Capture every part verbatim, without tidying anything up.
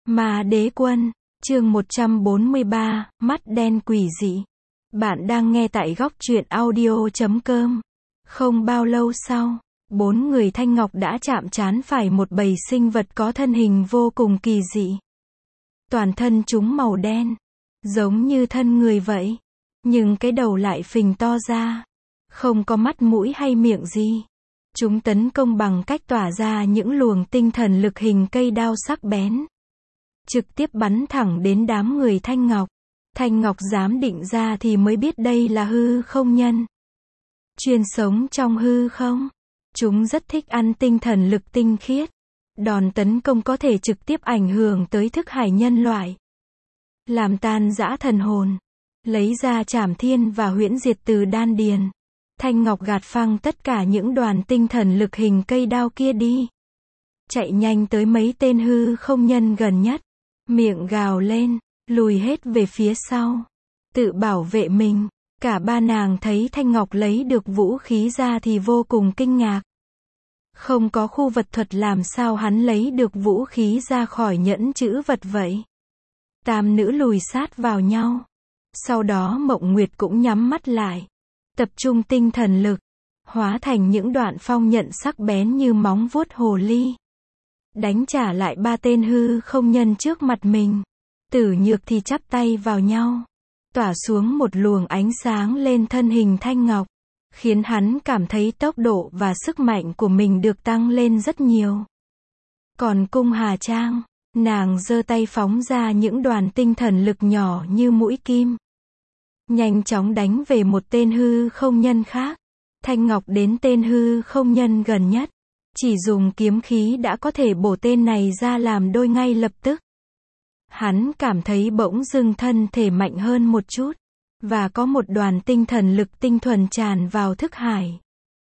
Ma Đế Quân, chương một trăm bốn mươi ba, mắt đen quỷ dị. Bạn đang nghe tại góc truyện audio chấm com. Không bao lâu sau, bốn người Thanh Ngọc đã chạm trán phải một bầy sinh vật có thân hình vô cùng kỳ dị. Toàn thân chúng màu đen, giống như thân người vậy, nhưng cái đầu lại phình to ra, không có mắt mũi hay miệng gì. Chúng tấn công bằng cách tỏa ra những luồng tinh thần lực hình cây đao sắc bén, trực tiếp bắn thẳng đến đám người Thanh Ngọc. Thanh Ngọc dám định ra thì mới biết đây là hư không nhân, chuyên sống trong hư không. Chúng rất thích ăn tinh thần lực tinh khiết. Đòn tấn công có thể trực tiếp ảnh hưởng tới thức hải nhân loại, làm tan rã thần hồn, lấy ra trảm thiên và huyễn diệt từ đan điền. Thanh Ngọc gạt phăng tất cả những đoàn tinh thần lực hình cây đao kia đi, chạy nhanh tới mấy tên hư không nhân gần nhất, miệng gào lên, lùi hết về phía sau, tự bảo vệ mình. Cả ba nàng thấy Thanh Ngọc lấy được vũ khí ra thì vô cùng kinh ngạc. Không có khu vật thuật làm sao hắn lấy được vũ khí ra khỏi nhẫn chữ vật vậy? Tam nữ lùi sát vào nhau. Sau đó Mộng Nguyệt cũng nhắm mắt lại, tập trung tinh thần lực, hóa thành những đoạn phong nhận sắc bén như móng vuốt hồ ly, đánh trả lại ba tên hư không nhân trước mặt mình. Tử Nhược thì chắp tay vào nhau, tỏa xuống một luồng ánh sáng lên thân hình Thanh Ngọc, khiến hắn cảm thấy tốc độ và sức mạnh của mình được tăng lên rất nhiều. Còn Cung Hà Trang, nàng giơ tay phóng ra những đoàn tinh thần lực nhỏ như mũi kim, nhanh chóng đánh về một tên hư không nhân khác. Thanh Ngọc đến tên hư không nhân gần nhất, chỉ dùng kiếm khí đã có thể bổ tên này ra làm đôi ngay lập tức. Hắn cảm thấy bỗng dưng thân thể mạnh hơn một chút, và có một đoàn tinh thần lực tinh thuần tràn vào thức hải.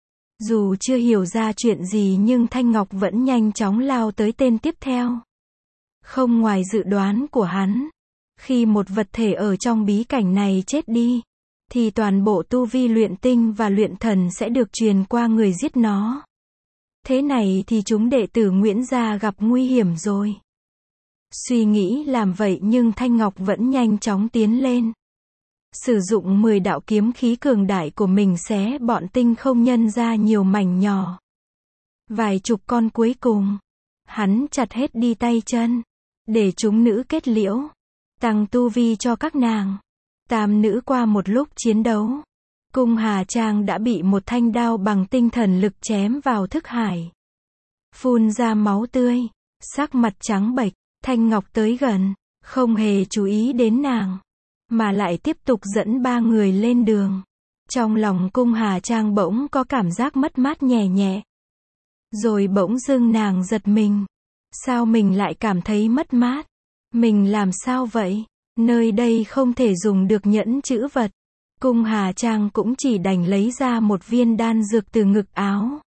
Dù chưa hiểu ra chuyện gì nhưng Thanh Ngọc vẫn nhanh chóng lao tới tên tiếp theo. Không ngoài dự đoán của hắn, khi một vật thể ở trong bí cảnh này chết đi, thì toàn bộ tu vi luyện tinh và luyện thần sẽ được truyền qua người giết nó. Thế này thì chúng đệ tử Nguyễn gia gặp nguy hiểm rồi. Suy nghĩ làm vậy nhưng Thanh Ngọc vẫn nhanh chóng tiến lên, sử dụng mười đạo kiếm khí cường đại của mình xé bọn tinh không nhân ra nhiều mảnh nhỏ. Vài chục con cuối cùng, hắn chặt hết đi tay chân, để chúng nữ kết liễu, tăng tu vi cho các nàng. Tam nữ qua một lúc chiến đấu, Cung Hà Trang đã bị một thanh đao bằng tinh thần lực chém vào thức hải, phun ra máu tươi, sắc mặt trắng bệch. Thanh Ngọc tới gần, không hề chú ý đến nàng, mà lại tiếp tục dẫn ba người lên đường. Trong lòng Cung Hà Trang bỗng có cảm giác mất mát nhẹ nhẹ. Rồi bỗng dưng nàng giật mình. Sao mình lại cảm thấy mất mát? Mình làm sao vậy? Nơi đây không thể dùng được nhẫn chữ vật. Cung Hà Trang cũng chỉ đành lấy ra một viên đan dược từ ngực áo,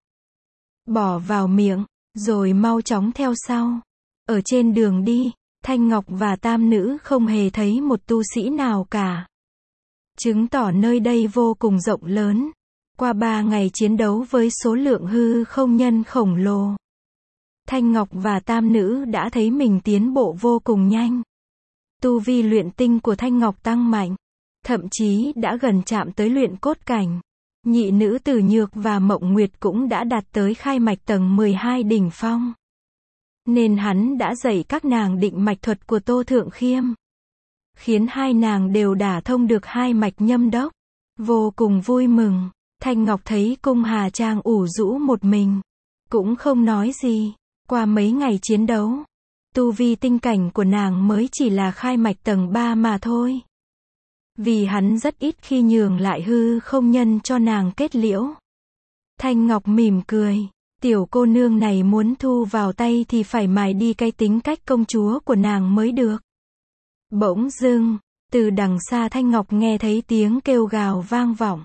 bỏ vào miệng, rồi mau chóng theo sau. Ở trên đường đi, Thanh Ngọc và tam nữ không hề thấy một tu sĩ nào cả, chứng tỏ nơi đây vô cùng rộng lớn. Qua ba ngày chiến đấu với số lượng hư không nhân khổng lồ, Thanh Ngọc và tam nữ đã thấy mình tiến bộ vô cùng nhanh. Tu vi luyện tinh của Thanh Ngọc tăng mạnh, thậm chí đã gần chạm tới luyện cốt cảnh. Nhị nữ Tử Nhược và Mộng Nguyệt cũng đã đạt tới khai mạch tầng mười hai đỉnh phong, nên hắn đã dạy các nàng định mạch thuật của Tô Thượng Khiêm, khiến hai nàng đều đả thông được hai mạch nhâm đốc. Vô cùng vui mừng. Thanh Ngọc thấy Cung Hà Trang ủ rũ một mình, cũng không nói gì. Qua mấy ngày chiến đấu, tu vi tinh cảnh của nàng mới chỉ là khai mạch tầng ba mà thôi. Vì hắn rất ít khi nhường lại hư không nhân cho nàng kết liễu. Thanh Ngọc mỉm cười. Tiểu cô nương này muốn thu vào tay thì phải mài đi cái tính cách công chúa của nàng mới được. Bỗng dưng, từ đằng xa Thanh Ngọc nghe thấy tiếng kêu gào vang vọng.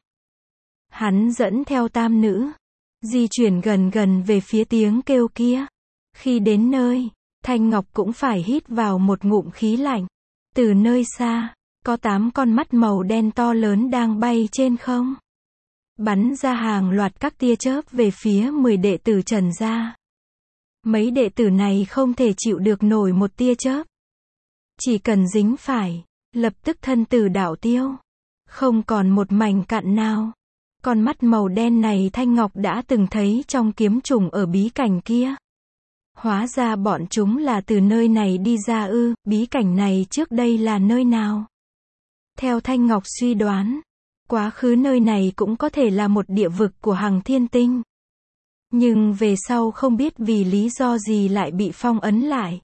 Hắn dẫn theo tam nữ, di chuyển gần gần về phía tiếng kêu kia. Khi đến nơi, Thanh Ngọc cũng phải hít vào một ngụm khí lạnh. Từ nơi xa, có tám con mắt màu đen to lớn đang bay trên không, bắn ra hàng loạt các tia chớp về phía mười đệ tử Trần gia. Mấy đệ tử này không thể chịu được nổi một tia chớp, Chỉ cần dính phải, lập tức thân tử đạo tiêu. Không còn một mảnh cặn nào. Con mắt màu đen này Thanh Ngọc đã từng thấy trong kiếm trùng ở bí cảnh kia. Hóa ra bọn chúng là từ nơi này đi ra ư, bí cảnh này trước đây là nơi nào? Theo Thanh Ngọc suy đoán, quá khứ nơi này cũng có thể là một địa vực của Hằng Thiên Tinh. Nhưng về sau không biết vì lý do gì lại bị phong ấn lại.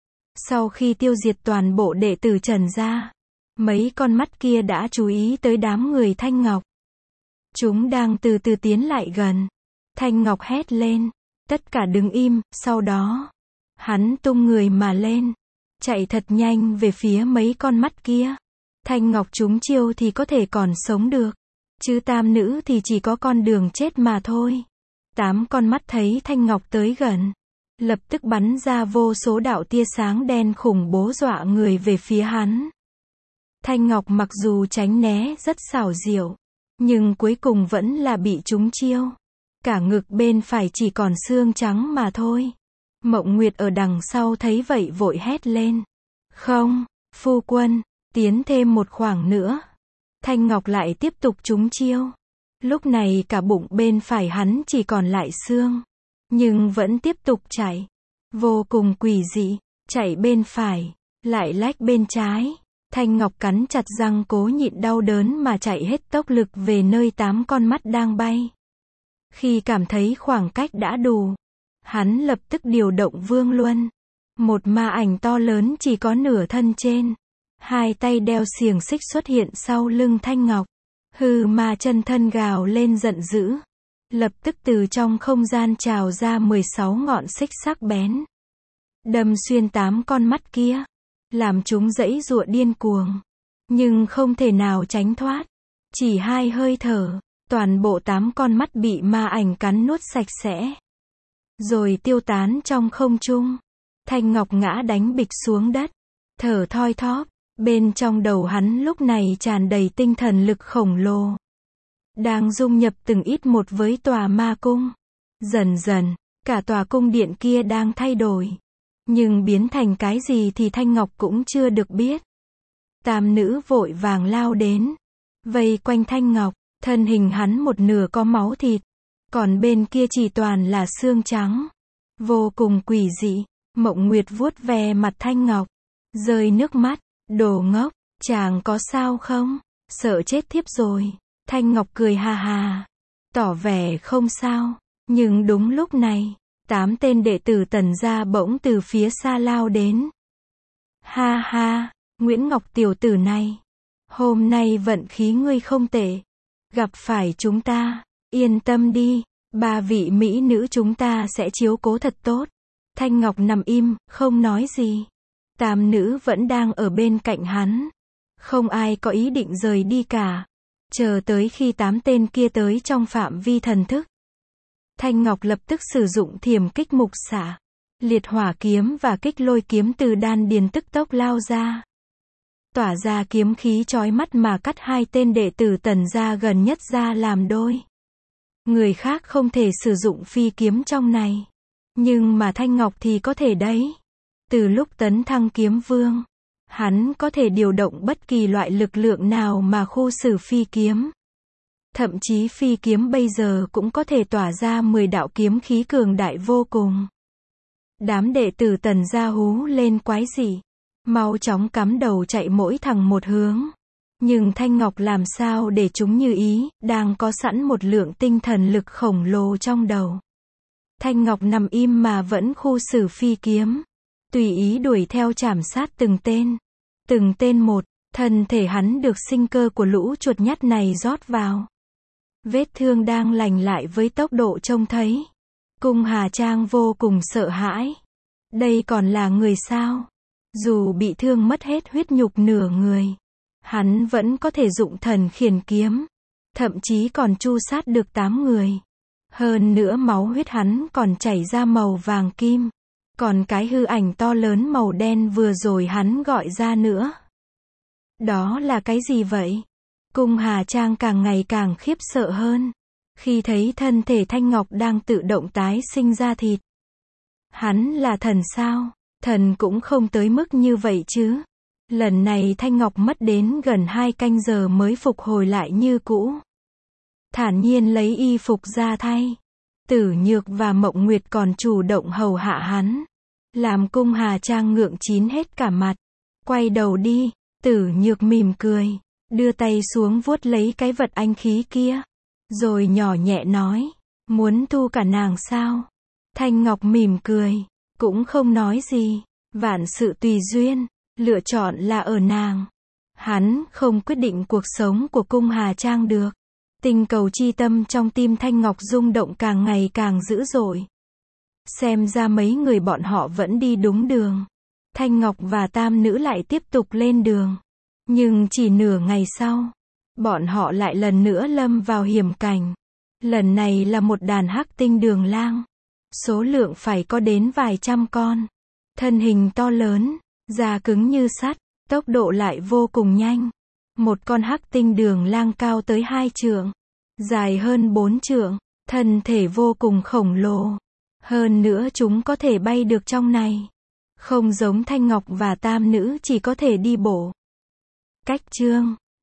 Sau khi tiêu diệt toàn bộ đệ tử Trần gia, mấy con mắt kia đã chú ý tới đám người Thanh Ngọc. Chúng đang từ từ tiến lại gần. Thanh Ngọc hét lên. Tất cả đứng im, sau đó, hắn tung người mà lên. Chạy thật nhanh về phía mấy con mắt kia. Thanh Ngọc trúng chiêu thì có thể còn sống được. Chứ tam nữ thì chỉ có con đường chết mà thôi. Tám con mắt thấy Thanh Ngọc tới gần. Lập tức bắn ra vô số đạo tia sáng đen khủng bố dọa người về phía hắn. Thanh Ngọc mặc dù tránh né rất xảo diệu, nhưng cuối cùng vẫn là bị trúng chiêu. Cả ngực bên phải chỉ còn xương trắng mà thôi. Mộng Nguyệt ở đằng sau thấy vậy vội hét lên. Không, phu quân, tiến thêm một khoảng nữa. Thanh Ngọc lại tiếp tục trúng chiêu. Lúc này cả bụng bên phải hắn chỉ còn lại xương. Nhưng vẫn tiếp tục chạy. Vô cùng quỷ dị. Chạy bên phải, lại lách bên trái. Thanh Ngọc cắn chặt răng cố nhịn đau đớn mà chạy hết tốc lực về nơi tám con mắt đang bay. Khi cảm thấy khoảng cách đã đủ, hắn lập tức điều động Vương Luân. Một ma ảnh to lớn chỉ có nửa thân trên. Hai tay đeo xiềng xích xuất hiện sau lưng Thanh Ngọc. Hư ma chân thân gào lên giận dữ. Lập tức từ trong không gian trào ra mười sáu ngọn xích sắc bén. Đâm xuyên tám con mắt kia. Làm chúng giãy giụa điên cuồng. Nhưng không thể nào tránh thoát. Chỉ hai hơi thở. Toàn bộ tám con mắt bị ma ảnh cắn nuốt sạch sẽ. Rồi tiêu tán trong không trung. Thanh Ngọc ngã đánh bịch xuống đất. Thở thoi thóp. Bên trong đầu hắn lúc này tràn đầy tinh thần lực khổng lồ. Đang dung nhập từng ít một với tòa ma cung. Dần dần, cả tòa cung điện kia đang thay đổi. Nhưng biến thành cái gì thì Thanh Ngọc cũng chưa được biết. Tam nữ vội vàng lao đến. Vây quanh Thanh Ngọc. Thân hình hắn một nửa có máu thịt. Còn bên kia chỉ toàn là xương trắng. Vô cùng quỷ dị. Mộng Nguyệt vuốt ve mặt Thanh Ngọc. Rơi nước mắt. Đồ ngốc, chàng có sao không? Sợ chết thiếp rồi. Thanh Ngọc cười ha ha. Tỏ vẻ không sao. Nhưng đúng lúc này, tám tên đệ tử Tần gia bỗng từ phía xa lao đến. Ha ha, Nguyễn Ngọc tiểu tử này. Hôm nay vận khí ngươi không tệ. Gặp phải chúng ta, yên tâm đi, ba vị mỹ nữ chúng ta sẽ chiếu cố thật tốt. Thanh Ngọc nằm im, không nói gì. Tam nữ vẫn đang ở bên cạnh hắn. Không ai có ý định rời đi cả. Chờ tới khi tám tên kia tới trong phạm vi thần thức. Thanh Ngọc lập tức sử dụng thiềm kích mục xạ. Liệt hỏa kiếm và kích lôi kiếm từ đan điền tức tốc lao ra. Tỏa ra kiếm khí chói mắt mà cắt hai tên đệ tử Tần gia gần nhất ra làm đôi. Người khác không thể sử dụng phi kiếm trong này. Nhưng mà Thanh Ngọc thì có thể đấy. Từ lúc tấn thăng kiếm vương, hắn có thể điều động bất kỳ loại lực lượng nào mà khu xử phi kiếm. Thậm chí phi kiếm bây giờ cũng có thể tỏa ra mười đạo kiếm khí cường đại vô cùng. Đám đệ tử Tần gia hú lên quái dị. Mau chóng cắm đầu chạy mỗi thằng một hướng. Nhưng Thanh Ngọc làm sao để chúng như ý, đang có sẵn một lượng tinh thần lực khổng lồ trong đầu. Thanh Ngọc nằm im mà vẫn khu xử phi kiếm. Tùy ý đuổi theo chảm sát từng tên. Từng tên một, thân thể hắn được sinh cơ của lũ chuột nhắt này rót vào. Vết thương đang lành lại với tốc độ trông thấy. Cung Hà Trang vô cùng sợ hãi. Đây còn là người sao? Dù bị thương mất hết huyết nhục nửa người, hắn vẫn có thể dụng thần khiển kiếm. Thậm chí còn tru sát được tám người. Hơn nữa máu huyết hắn còn chảy ra màu vàng kim. Còn cái hư ảnh to lớn màu đen vừa rồi hắn gọi ra nữa. Đó là cái gì vậy? Cung Hà Trang càng ngày càng khiếp sợ hơn. Khi thấy thân thể Thanh Ngọc đang tự động tái sinh ra thịt. Hắn là thần sao? Thần cũng không tới mức như vậy chứ. Lần này Thanh Ngọc mất đến gần hai canh giờ mới phục hồi lại như cũ. Thản nhiên lấy y phục ra thay. Tử Nhược và Mộng Nguyệt còn chủ động hầu hạ hắn. Làm Cung Hà Trang ngượng chín hết cả mặt. Quay đầu đi, Tử Nhược mỉm cười. Đưa tay xuống vuốt lấy cái vật anh khí kia. Rồi nhỏ nhẹ nói. Muốn thu cả nàng sao? Thanh Ngọc mỉm cười. Cũng không nói gì. Vạn sự tùy duyên. Lựa chọn là ở nàng. Hắn không quyết định cuộc sống của Cung Hà Trang được. Tình cầu chi tâm trong tim Thanh Ngọc rung động càng ngày càng dữ dội. Xem ra mấy người bọn họ vẫn đi đúng đường. Thanh Ngọc và tam nữ lại tiếp tục lên đường. Nhưng chỉ nửa ngày sau, bọn họ lại lần nữa lâm vào hiểm cảnh. Lần này là một đàn hắc tinh đường lang. Số lượng phải có đến vài trăm con. Thân hình to lớn, da cứng như sắt, tốc độ lại vô cùng nhanh. Một con hắc tinh đường lang cao tới hai trượng, dài hơn bốn trượng, thân thể vô cùng khổng lồ. Hơn nữa chúng có thể bay được trong này. Không giống Thanh Ngọc và tam nữ chỉ có thể đi bộ. Cách chương